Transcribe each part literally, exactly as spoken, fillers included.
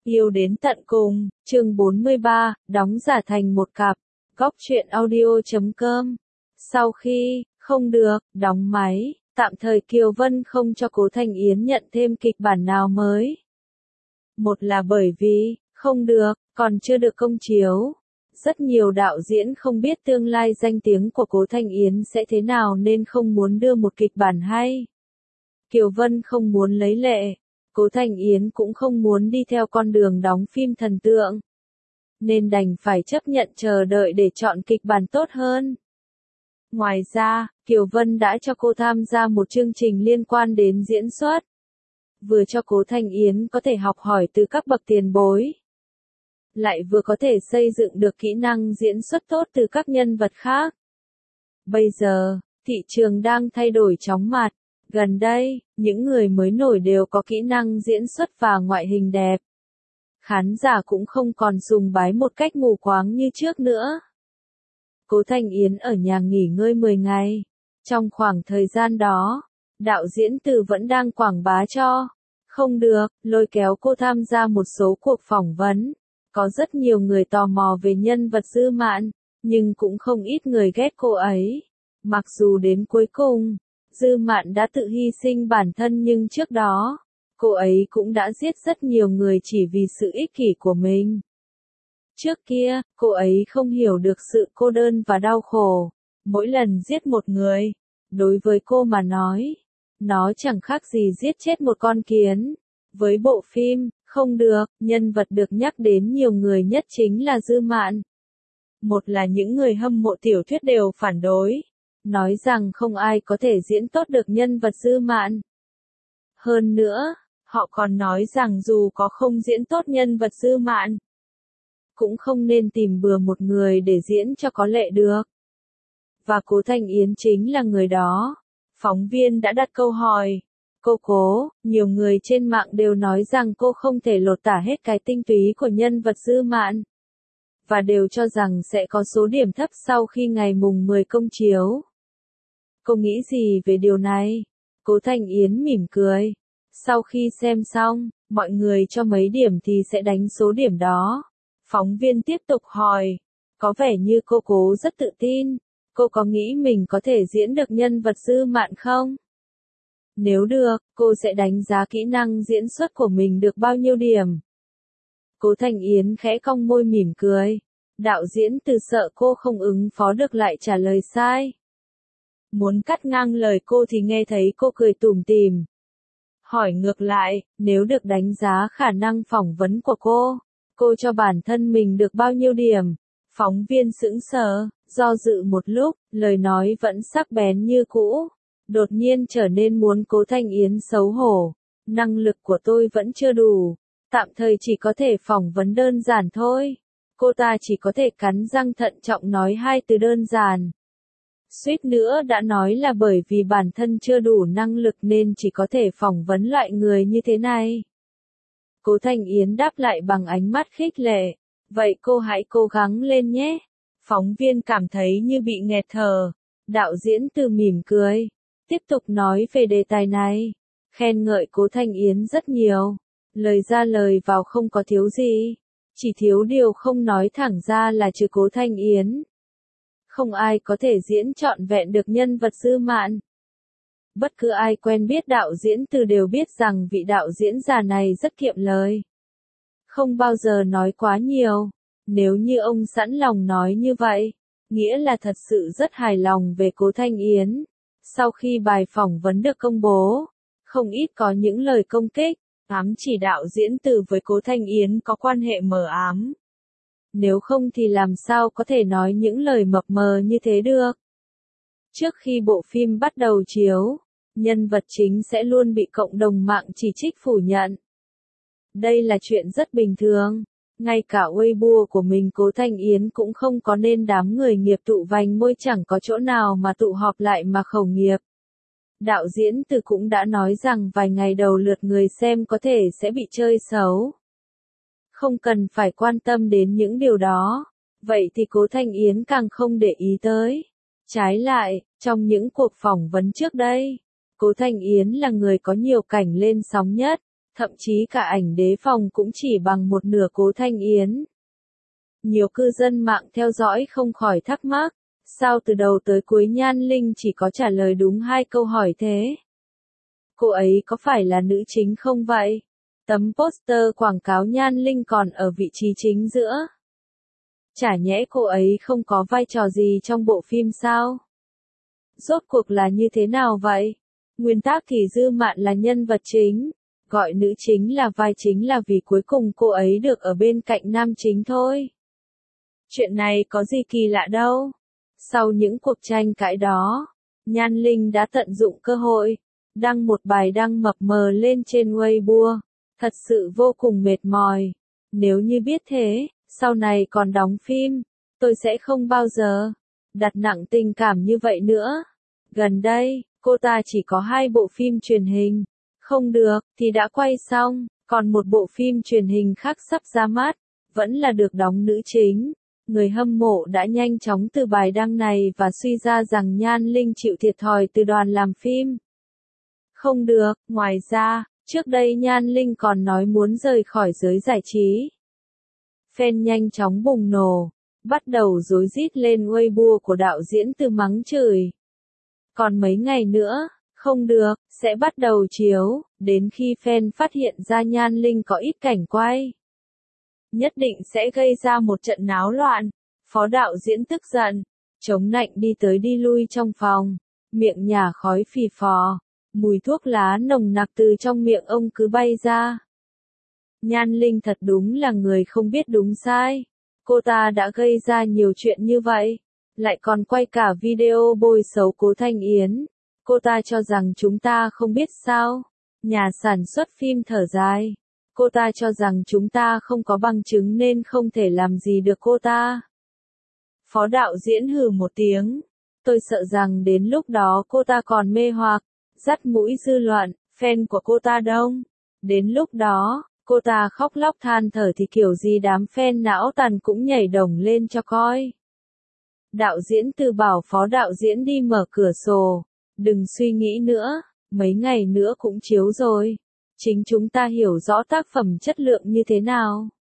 Yêu đến tận cùng, chương bốn mươi ba, đóng giả thành một cặp. Góc truyện audio chấm com. Sau khi, không được, đóng máy, tạm thời Kiều Vân không cho Cố Thanh Yến nhận thêm kịch bản nào mới. Một là bởi vì, không được, còn chưa được công chiếu. Rất nhiều đạo diễn không biết tương lai danh tiếng của Cố Thanh Yến sẽ thế nào nên không muốn đưa một kịch bản hay. Kiều Vân không muốn lấy lệ. Cố Thanh Yến cũng không muốn đi theo con đường đóng phim thần tượng. Nên đành phải chấp nhận chờ đợi để chọn kịch bản tốt hơn. Ngoài ra, Kiều Vân đã cho cô tham gia một chương trình liên quan đến diễn xuất. Vừa cho Cố Thanh Yến có thể học hỏi từ các bậc tiền bối. Lại vừa có thể xây dựng được kỹ năng diễn xuất tốt từ các nhân vật khác. Bây giờ, thị trường đang thay đổi chóng mặt. Gần đây, những người mới nổi đều có kỹ năng diễn xuất và ngoại hình đẹp. Khán giả cũng không còn sùng bái một cách mù quáng như trước nữa. Cố Thanh Yến ở nhà nghỉ ngơi mười ngày. Trong khoảng thời gian đó, đạo diễn Từ vẫn đang quảng bá cho. Không được, lôi kéo cô tham gia một số cuộc phỏng vấn. Có rất nhiều người tò mò về nhân vật Dư Mạn, nhưng cũng không ít người ghét cô ấy. Mặc dù đến cuối cùng, Dư Mạn đã tự hy sinh bản thân nhưng trước đó, cô ấy cũng đã giết rất nhiều người chỉ vì sự ích kỷ của mình. Trước kia, cô ấy không hiểu được sự cô đơn và đau khổ. Mỗi lần giết một người, đối với cô mà nói, nó chẳng khác gì giết chết một con kiến. Với bộ phim, không được, nhân vật được nhắc đến nhiều người nhất chính là Dư Mạn. Một là những người hâm mộ tiểu thuyết đều phản đối. Nói rằng không ai có thể diễn tốt được nhân vật Dư Mạn. Hơn nữa, họ còn nói rằng dù có không diễn tốt nhân vật Dư Mạn, cũng không nên tìm bừa một người để diễn cho có lệ được. Và Cố Thanh Yến chính là người đó. Phóng viên đã đặt câu hỏi. Cô Cố, nhiều người trên mạng đều nói rằng cô không thể lột tả hết cái tinh túy của nhân vật Dư Mạn. Và đều cho rằng sẽ có số điểm thấp sau khi ngày mùng mười công chiếu. Cô nghĩ gì về điều này? Cố Thanh Yến mỉm cười. Sau khi xem xong, mọi người cho mấy điểm thì sẽ đánh số điểm đó. Phóng viên tiếp tục hỏi. Có vẻ như cô Cố rất tự tin. Cô có nghĩ mình có thể diễn được nhân vật Dư Mạn không? Nếu được, cô sẽ đánh giá kỹ năng diễn xuất của mình được bao nhiêu điểm? Cố Thanh Yến khẽ cong môi mỉm cười. Đạo diễn Từ sợ cô không ứng phó được lại trả lời sai. Muốn cắt ngang lời cô thì nghe thấy cô cười tủm tỉm. Hỏi ngược lại, nếu được đánh giá khả năng phỏng vấn của cô, cô cho bản thân mình được bao nhiêu điểm? Phóng viên sững sờ, do dự một lúc, lời nói vẫn sắc bén như cũ. Đột nhiên trở nên muốn Cố Thanh Yến xấu hổ. Năng lực của tôi vẫn chưa đủ. Tạm thời chỉ có thể phỏng vấn đơn giản thôi. Cô ta chỉ có thể cắn răng thận trọng nói hai từ đơn giản. Suýt nữa đã nói là bởi vì bản thân chưa đủ năng lực nên chỉ có thể phỏng vấn loại người như thế này. Cố Thanh Yến đáp lại bằng ánh mắt khích lệ. Vậy cô hãy cố gắng lên nhé. Phóng viên cảm thấy như bị nghẹt thở. Đạo diễn Từ mỉm cười. Tiếp tục nói về đề tài này. Khen ngợi Cố Thanh Yến rất nhiều. Lời ra lời vào không có thiếu gì. Chỉ thiếu điều không nói thẳng ra là trừ Cố Thanh Yến. Không ai có thể diễn trọn vẹn được nhân vật Dư Mạn. Bất cứ ai quen biết đạo diễn Từ đều biết rằng vị đạo diễn già này rất kiệm lời. Không bao giờ nói quá nhiều. Nếu như ông sẵn lòng nói như vậy, nghĩa là thật sự rất hài lòng về Cố Thanh Yến. Sau khi bài phỏng vấn được công bố, không ít có những lời công kích, ám chỉ đạo diễn Từ với Cố Thanh Yến có quan hệ mờ ám. Nếu không thì làm sao có thể nói những lời mập mờ như thế được. Trước khi bộ phim bắt đầu chiếu, nhân vật chính sẽ luôn bị cộng đồng mạng chỉ trích phủ nhận. Đây là chuyện rất bình thường. Ngay cả Weibo của mình Cố Thanh Yến cũng không có nên đám người nghiệp tụ vành môi chẳng có chỗ nào mà tụ họp lại mà khẩu nghiệp. Đạo diễn Từ cũng đã nói rằng vài ngày đầu lượt người xem có thể sẽ bị chơi xấu. Không cần phải quan tâm đến những điều đó. Vậy thì Cố Thanh Yến càng không để ý tới. Trái lại, trong những cuộc phỏng vấn trước đây, Cố Thanh Yến là người có nhiều cảnh lên sóng nhất. thậm chí cả ảnh đế phòng cũng chỉ bằng một nửa Cố Thanh Yến. Nhiều cư dân mạng theo dõi không khỏi thắc mắc, sao từ đầu tới cuối Nhan Linh chỉ có trả lời đúng hai câu hỏi thế? Cô ấy có phải là nữ chính không vậy? Tấm poster quảng cáo Nhan Linh còn ở vị trí chính giữa. Chả nhẽ cô ấy không có vai trò gì trong bộ phim sao? Rốt cuộc là như thế nào vậy? Nguyên tắc thì Dư Mạn là nhân vật chính, gọi nữ chính là vai chính là vì cuối cùng cô ấy được ở bên cạnh nam chính thôi. Chuyện này có gì kỳ lạ đâu. Sau những cuộc tranh cãi đó, Nhan Linh đã tận dụng cơ hội, đăng một bài đăng mập mờ lên trên Weibo. Thật sự vô cùng mệt mỏi. Nếu như biết thế, sau này còn đóng phim, tôi sẽ không bao giờ đặt nặng tình cảm như vậy nữa. Gần đây, cô ta chỉ có hai bộ phim truyền hình. Không được, thì đã quay xong, còn một bộ phim truyền hình khác sắp ra mắt, vẫn là được đóng nữ chính. Người hâm mộ đã nhanh chóng từ bài đăng này và suy ra rằng Nhan Linh chịu thiệt thòi từ đoàn làm phim. Không được, ngoài ra, trước đây Nhan Linh còn nói muốn rời khỏi giới giải trí. Fan nhanh chóng bùng nổ, bắt đầu rối rít lên Weibo của đạo diễn Từ mắng chửi. Còn mấy ngày nữa, không được, sẽ bắt đầu chiếu, đến khi fan phát hiện ra Nhan Linh có ít cảnh quay. Nhất định sẽ gây ra một trận náo loạn. Phó đạo diễn tức giận, chống nạnh đi tới đi lui trong phòng, miệng nhả khói phì phò, mùi thuốc lá nồng nặc từ trong miệng ông cứ bay ra. Nhan Linh thật đúng là người không biết đúng sai. Cô ta đã gây ra nhiều chuyện như vậy, lại còn quay cả video bôi xấu Cố Thanh Yến. Cô ta cho rằng chúng ta không biết sao? Nhà sản xuất phim thở dài. Cô ta cho rằng chúng ta không có bằng chứng nên không thể làm gì được cô ta. Phó đạo diễn hừ một tiếng. Tôi sợ rằng đến lúc đó cô ta còn mê hoặc, dắt mũi dư luận, fan của cô ta đông. Đến lúc đó, cô ta khóc lóc than thở thì kiểu gì đám fan não tàn cũng nhảy đồng lên cho coi. Đạo diễn Từ bảo phó đạo diễn đi mở cửa sổ. Đừng suy nghĩ nữa, mấy ngày nữa cũng chiếu rồi. Chính chúng ta hiểu rõ tác phẩm chất lượng như thế nào.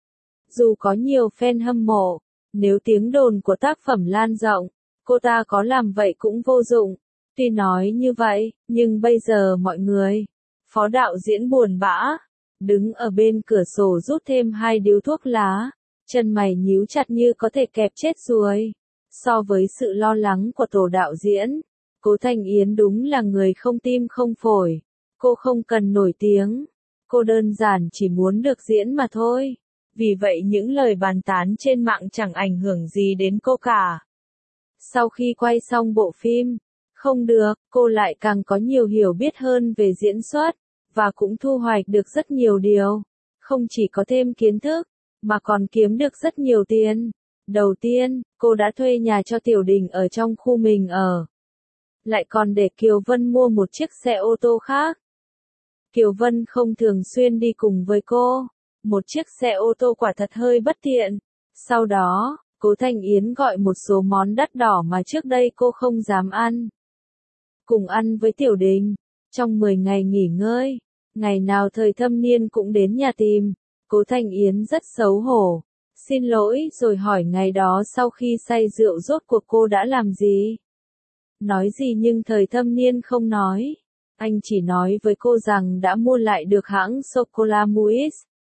Dù có nhiều fan hâm mộ, nếu tiếng đồn của tác phẩm lan rộng, cô ta có làm vậy cũng vô dụng. Tuy nói như vậy, nhưng bây giờ mọi người, phó đạo diễn buồn bã, đứng ở bên cửa sổ rút thêm hai điếu thuốc lá, chân mày nhíu chặt như có thể kẹp chết ruồi. So với sự lo lắng của tổ đạo diễn, Cố Thanh Yến đúng là người không tim không phổi. Cô không cần nổi tiếng, cô đơn giản chỉ muốn được diễn mà thôi. Vì vậy những lời bàn tán trên mạng chẳng ảnh hưởng gì đến cô cả. Sau khi quay xong bộ phim, không được, cô lại càng có nhiều hiểu biết hơn về diễn xuất, và cũng thu hoạch được rất nhiều điều. Không chỉ có thêm kiến thức, mà còn kiếm được rất nhiều tiền. Đầu tiên, cô đã thuê nhà cho Tiểu Đình ở trong khu mình ở. Lại còn để Kiều Vân mua một chiếc xe ô tô khác. Kiều Vân không thường xuyên đi cùng với cô. Một chiếc xe ô tô quả thật hơi bất tiện. Sau đó, Cố Thanh Yến gọi một số món đắt đỏ mà trước đây cô không dám ăn. Cùng ăn với Tiểu Đình. Trong mười ngày nghỉ ngơi, ngày nào Thời Thâm Niên cũng đến nhà tìm. Cố Thanh Yến rất xấu hổ. Xin lỗi rồi hỏi ngày đó sau khi say rượu rốt cuộc cô đã làm gì. Nói gì nhưng Thời Thâm Niên không nói. Anh chỉ nói với cô rằng đã mua lại được hãng sô-cô-la Muis.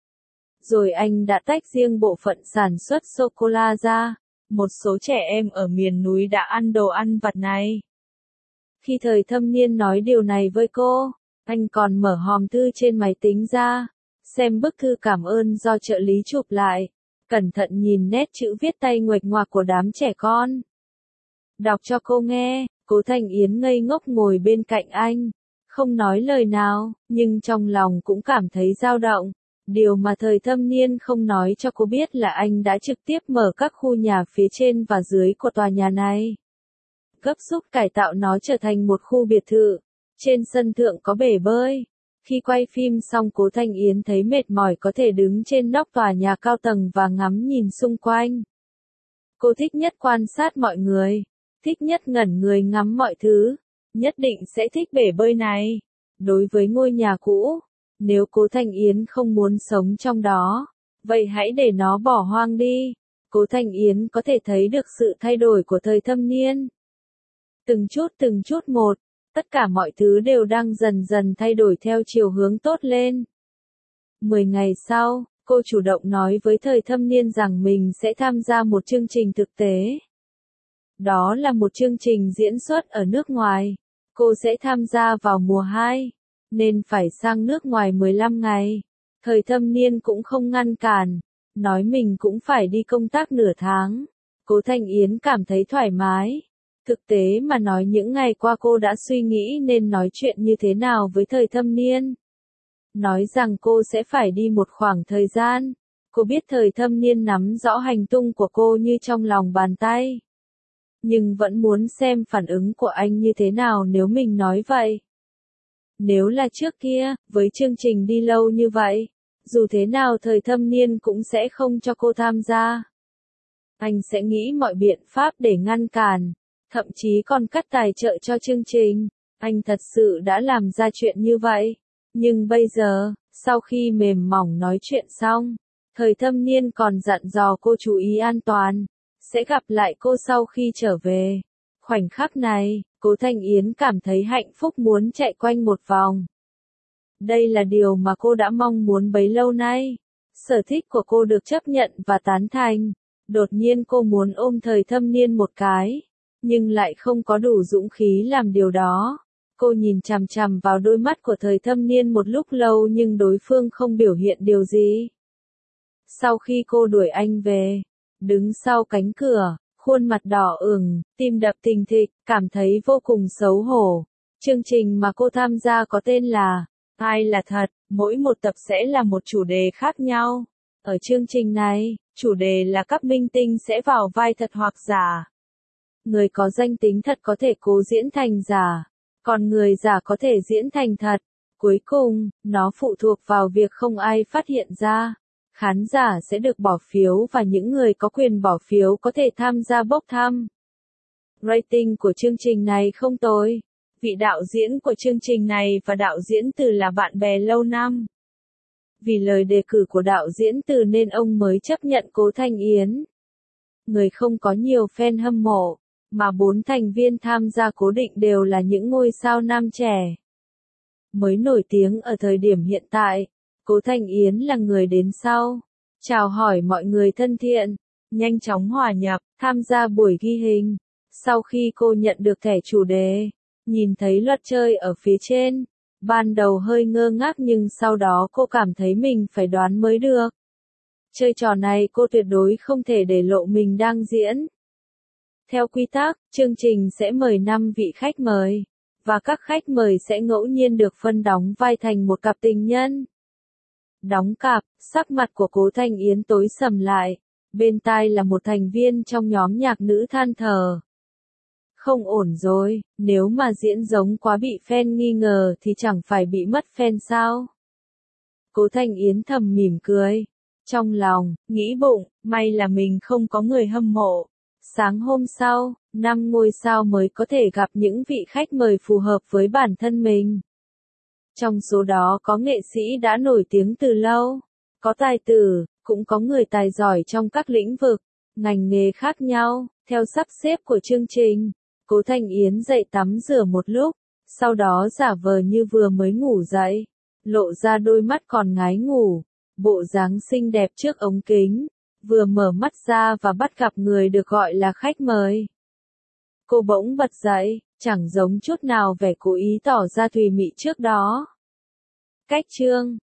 Rồi anh đã tách riêng bộ phận sản xuất sô-cô-la ra. Một số trẻ em ở miền núi đã ăn đồ ăn vặt này. Khi Thời Thâm Niên nói điều này với cô, anh còn mở hòm thư trên máy tính ra, xem bức thư cảm ơn do trợ lý chụp lại, cẩn thận nhìn nét chữ viết tay nguệch ngoạc của đám trẻ con. Đọc cho cô nghe, Cố Thanh Yến ngây ngốc ngồi bên cạnh anh, không nói lời nào, nhưng trong lòng cũng cảm thấy dao động. Điều mà Thời Thâm Niên không nói cho cô biết là anh đã trực tiếp mở các khu nhà phía trên và dưới của tòa nhà này. Gấp rút cải tạo nó trở thành một khu biệt thự. Trên sân thượng có bể bơi. Khi quay phim xong Cố Thanh Yến thấy mệt mỏi có thể đứng trên nóc tòa nhà cao tầng và ngắm nhìn xung quanh. Cô thích nhất quan sát mọi người. Thích nhất ngẩn người ngắm mọi thứ. Nhất định sẽ thích bể bơi này. Đối với ngôi nhà cũ, Nếu Cố Thanh Yến không muốn sống trong đó, vậy hãy để nó bỏ hoang đi. Cố Thanh Yến có thể thấy được sự thay đổi của thời thâm niên. Từng chút từng chút một, tất cả mọi thứ đều đang dần dần thay đổi theo chiều hướng tốt lên. Mười ngày sau, cô chủ động nói với thời thâm niên rằng mình sẽ tham gia một chương trình thực tế. Đó là một chương trình diễn xuất ở nước ngoài. Cô sẽ tham gia vào mùa hai, nên phải sang nước ngoài mười lăm ngày. Thời thâm niên cũng không ngăn cản, nói mình cũng phải đi công tác nửa tháng. Cố Thanh Yến cảm thấy thoải mái. Thực tế mà nói những ngày qua cô đã suy nghĩ nên nói chuyện như thế nào với thời thâm niên. Nói rằng cô sẽ phải đi một khoảng thời gian. Cô biết thời thâm niên nắm rõ hành tung của cô như trong lòng bàn tay. Nhưng vẫn muốn xem phản ứng của anh như thế nào nếu mình nói vậy. Nếu là trước kia, với chương trình đi lâu như vậy, dù thế nào thời thâm niên cũng sẽ không cho cô tham gia. Anh sẽ nghĩ mọi biện pháp để ngăn cản, thậm chí còn cắt tài trợ cho chương trình. Anh thật sự đã làm ra chuyện như vậy. Nhưng bây giờ, sau khi mềm mỏng nói chuyện xong, thời thâm niên còn dặn dò cô chú ý an toàn, sẽ gặp lại cô sau khi trở về. Khoảnh khắc này, Cố Thanh Yến cảm thấy hạnh phúc muốn chạy quanh một vòng. Đây là điều mà cô đã mong muốn bấy lâu nay. Sở thích của cô được chấp nhận và tán thành. Đột nhiên cô muốn ôm thời thâm niên một cái, nhưng lại không có đủ dũng khí làm điều đó. Cô nhìn chằm chằm vào đôi mắt của thời thâm niên một lúc lâu nhưng đối phương không biểu hiện điều gì. Sau khi cô đuổi anh về, đứng sau cánh cửa, khuôn mặt đỏ ửng, tim đập thình thịch, cảm thấy vô cùng xấu hổ. Chương trình mà cô tham gia có tên là Ai là thật, mỗi một tập sẽ là một chủ đề khác nhau. Ở chương trình này, chủ đề là các minh tinh sẽ vào vai thật hoặc giả. Người có danh tính thật có thể cố diễn thành giả, còn người giả có thể diễn thành thật. Cuối cùng, nó phụ thuộc vào việc không ai phát hiện ra. Khán giả sẽ được bỏ phiếu và những người có quyền bỏ phiếu có thể tham gia bốc thăm. Rating của chương trình này không tồi. Vị đạo diễn của chương trình này và đạo diễn Từ là bạn bè lâu năm. Vì lời đề cử của đạo diễn Từ nên ông mới chấp nhận Cố Thanh Yến. Người không có nhiều fan hâm mộ, mà bốn thành viên tham gia cố định đều là những ngôi sao nam trẻ. Mới nổi tiếng ở thời điểm hiện tại, Cố Thanh Yến là người đến sau. Chào hỏi mọi người thân thiện, nhanh chóng hòa nhập, tham gia buổi ghi hình. Sau khi cô nhận được thẻ chủ đề, nhìn thấy luật chơi ở phía trên, ban đầu hơi ngơ ngác nhưng sau đó cô cảm thấy mình phải đoán mới được. Chơi trò này cô tuyệt đối không thể để lộ mình đang diễn. Theo quy tắc, chương trình sẽ mời năm vị khách mời, và các khách mời sẽ ngẫu nhiên được phân đóng vai thành một cặp tình nhân. Đóng cặp, sắc mặt của Cố Thanh Yến tối sầm lại, bên tai là một thành viên trong nhóm nhạc nữ than thở. Không ổn rồi, nếu mà diễn giống quá bị fan nghi ngờ thì chẳng phải bị mất fan sao? Cố Thanh Yến thầm mỉm cười. Trong lòng, nghĩ bụng, may là mình không có người hâm mộ. Sáng hôm sau, năm ngôi sao mới có thể gặp những vị khách mời phù hợp với bản thân mình. Trong số đó có nghệ sĩ đã nổi tiếng từ lâu, có tài tử, cũng có người tài giỏi trong các lĩnh vực, ngành nghề khác nhau, theo sắp xếp của chương trình. Cố Thanh Yến dậy tắm rửa một lúc, sau đó giả vờ như vừa mới ngủ dậy, lộ ra đôi mắt còn ngái ngủ, bộ dáng xinh đẹp trước ống kính, vừa mở mắt ra và bắt gặp người được gọi là khách mời. Cô bỗng bật dậy, chẳng giống chút nào vẻ cố ý tỏ ra thùy mị trước đó. Cách chương